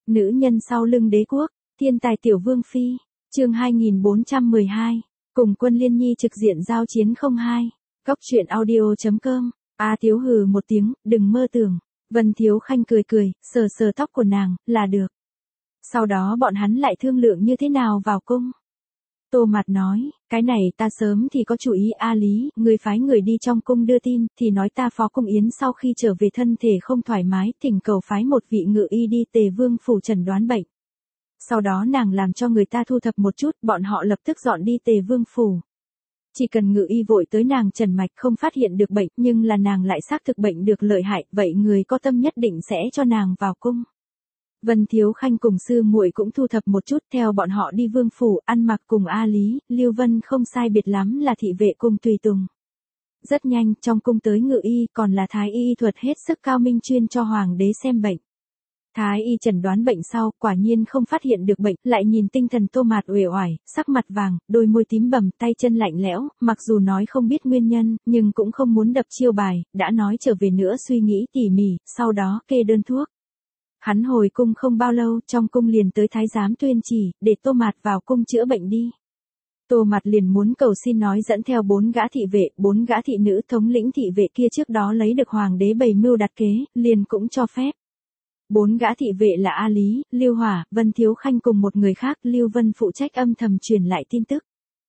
Nữ nhân sau lưng đế quốc, thiên tài tiểu vương phi, chương 2412, cùng Quân Liên Nhi trực diện giao chiến 02, góc truyện audio.com, A Thiếu hừ một tiếng, đừng mơ tưởng, Vân Thiếu Khanh cười cười, sờ sờ tóc của nàng, là được. Sau đó bọn hắn lại thương lượng như thế nào vào cung. Tô Mạt nói, cái này ta sớm thì có chủ ý. A Lý, người phái người đi trong cung đưa tin, thì nói ta Phó Cung Yến sau khi trở về thân thể không thoải mái, thỉnh cầu phái một vị ngự y đi Tề Vương phủ chẩn đoán bệnh. Sau đó nàng làm cho người ta thu thập một chút, bọn họ lập tức dọn đi Tề Vương phủ. Chỉ cần ngự y vội tới nàng trần mạch không phát hiện được bệnh, nhưng là nàng lại xác thực bệnh được lợi hại, vậy người có tâm nhất định sẽ cho nàng vào cung. Vân Thiếu Khanh cùng sư muội cũng thu thập một chút, theo bọn họ đi vương phủ, ăn mặc cùng A Lý, Lưu Vân không sai biệt lắm là thị vệ cùng tùy tùng. Rất nhanh, trong cung tới ngự y, còn là thái y thuật hết sức cao minh chuyên cho hoàng đế xem bệnh. Thái y chẩn đoán bệnh sau, quả nhiên không phát hiện được bệnh, lại nhìn tinh thần Tô Mạt uể oải, sắc mặt vàng, đôi môi tím bầm, tay chân lạnh lẽo, mặc dù nói không biết nguyên nhân, nhưng cũng không muốn đập chiêu bài, đã nói trở về nữa suy nghĩ tỉ mỉ, sau đó kê đơn thuốc. Hắn hồi cung không bao lâu, trong cung liền tới thái giám tuyên chỉ, để Tô Mạt vào cung chữa bệnh đi. Tô Mạt liền muốn cầu xin nói dẫn theo 4 gã thị vệ, 4 gã thị nữ thống lĩnh thị vệ kia trước đó lấy được hoàng đế bày mưu đặt kế, liền cũng cho phép. 4 gã thị vệ là A Lý, Lưu Hỏa, Vân Thiếu Khanh cùng một người khác, Lưu Vân phụ trách âm thầm truyền lại tin tức.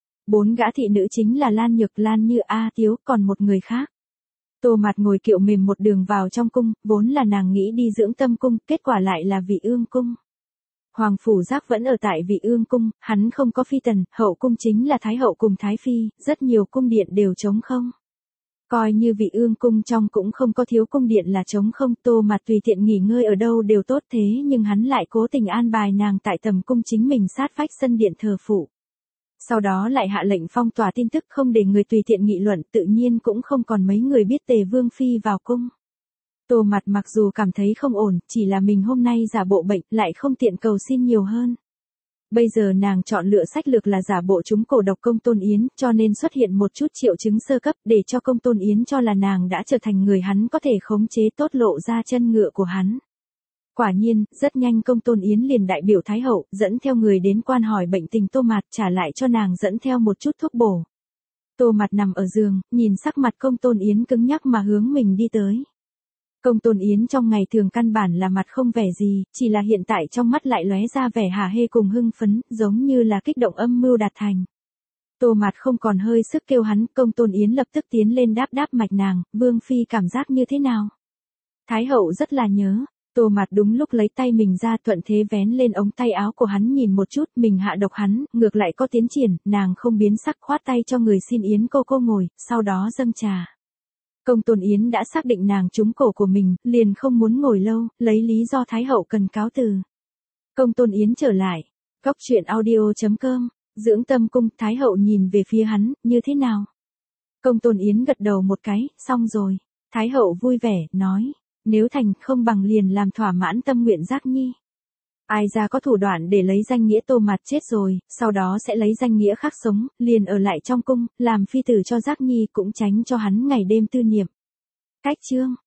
4 gã thị nữ chính là Lan Nhược, Lan Như, A Tiếu, còn một người khác. Tô Mạt ngồi kiệu mềm một đường vào trong cung, vốn là nàng nghĩ đi dưỡng tâm cung, kết quả lại là Vị Ương cung. Hoàng phủ Giác vẫn ở tại Vị Ương cung, hắn không có phi tần, hậu cung chính là Thái hậu cùng Thái phi, rất nhiều cung điện đều trống không. Coi như Vị Ương cung trong cũng không có thiếu cung điện là trống không, Tô Mạt tùy tiện nghỉ ngơi ở đâu đều tốt, thế nhưng hắn lại cố tình an bài nàng tại tầm cung chính mình sát vách sân điện thờ phụ. Sau đó lại hạ lệnh phong tỏa tin tức không để người tùy tiện nghị luận, tự nhiên cũng không còn mấy người biết Tề Vương phi vào cung. Tô Mạt mặc dù cảm thấy không ổn, chỉ là mình hôm nay giả bộ bệnh, lại không tiện cầu xin nhiều hơn. Bây giờ nàng chọn lựa sách lược là giả bộ trúng cổ độc Công Tôn Yến, cho nên xuất hiện một chút triệu chứng sơ cấp, để cho Công Tôn Yến cho là nàng đã trở thành người hắn có thể khống chế tốt, lộ ra chân ngựa của hắn. Quả nhiên, rất nhanh Công Tôn Yến liền đại biểu Thái hậu, dẫn theo người đến quan hỏi bệnh tình Tô Mạt, trả lại cho nàng dẫn theo một chút thuốc bổ. Tô Mạt nằm ở giường, nhìn sắc mặt Công Tôn Yến cứng nhắc mà hướng mình đi tới. Công Tôn Yến trong ngày thường căn bản là mặt không vẻ gì, chỉ là hiện tại trong mắt lại lóe ra vẻ hả hê cùng hưng phấn, giống như là kích động âm mưu đạt thành. Tô Mạt không còn hơi sức kêu hắn, Công Tôn Yến lập tức tiến lên đáp đáp mạch nàng, Vương phi cảm giác như thế nào? Thái hậu rất là nhớ. Tô Mạt đúng lúc lấy tay mình ra, thuận thế vén lên ống tay áo của hắn nhìn một chút, mình hạ độc hắn, ngược lại có tiến triển, nàng không biến sắc, khoát tay cho người xin Yến cô ngồi, sau đó dâng trà. Công Tôn Yến đã xác định nàng trúng cổ của mình, liền không muốn ngồi lâu, lấy lý do Thái hậu cần cáo từ. Công Tôn Yến trở lại, góc truyện audio.com, dưỡng tâm cung, Thái hậu nhìn về phía hắn, như thế nào? Công Tôn Yến gật đầu một cái, xong rồi. Thái hậu vui vẻ, nói. Nếu thành không bằng liền làm thỏa mãn tâm nguyện Giác Nhi. Ai ra có thủ đoạn để lấy danh nghĩa Tô Mạt chết rồi, sau đó sẽ lấy danh nghĩa khác sống, liền ở lại trong cung, làm phi tử cho Giác Nhi cũng tránh cho hắn ngày đêm tư niệm. Cách chương.